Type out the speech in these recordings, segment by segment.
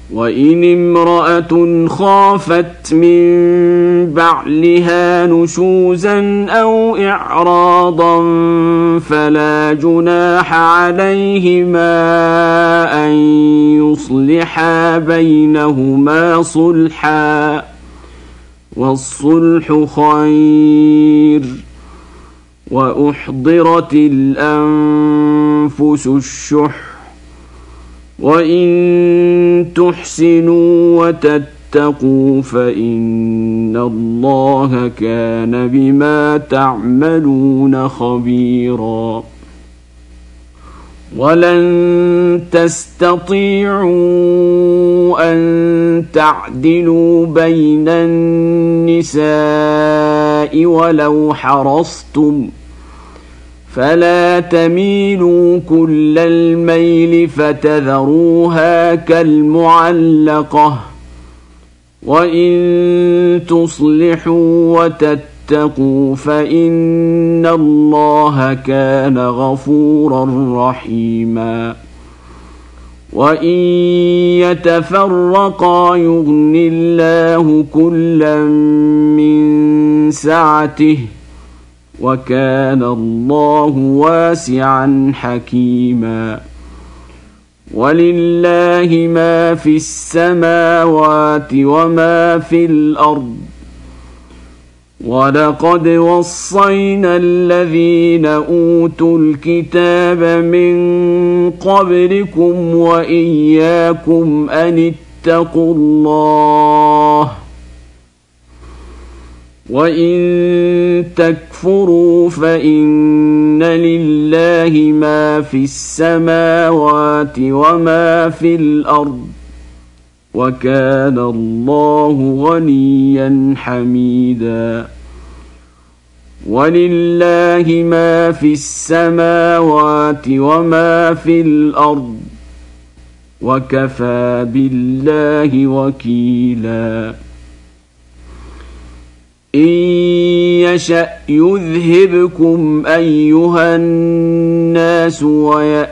وإن امرأة خافت من بعلها نشوزا أو إعراضا فلا جناح عليهما أن يصلحا بينهما صلحا، والصلح خير. وأحضرت الأنفس الشح، وإن تحسنوا وتتقوا فإن الله كان بما تعملون خبيرا. ولن تستطيعوا أن تعدلوا بين النساء ولو حرصتم، فلا تميلوا كل الميل فتذروها كالمعلقة. وإن تصلحوا وتتقوا فإن الله كان غفورا رحيما. وإن يتفرقا يغن الله كلا من سعته، وكان الله واسعا حكيما. ولله ما في السماوات وما في الأرض. ولقد وصينا الذين أوتوا الكتاب من قبلكم وإياكم أن اتقوا الله، وإن تكفروا فإن لله ما في السماوات وما في الأرض، وكان الله غنيا حميدا. ولله ما في السماوات وما في الأرض، وكفى بالله وكيلا. إن يشأ يذهبكم أيها الناس ويأت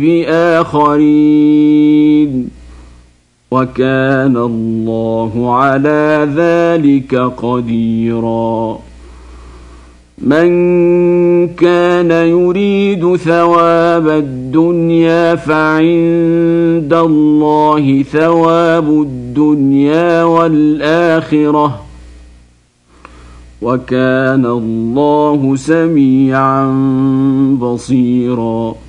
بآخرين، وكان الله على ذلك قديرا. من كان يريد ثواب الدنيا فعند الله ثواب الدنيا والآخرة، وكان الله سميعا بصيرا.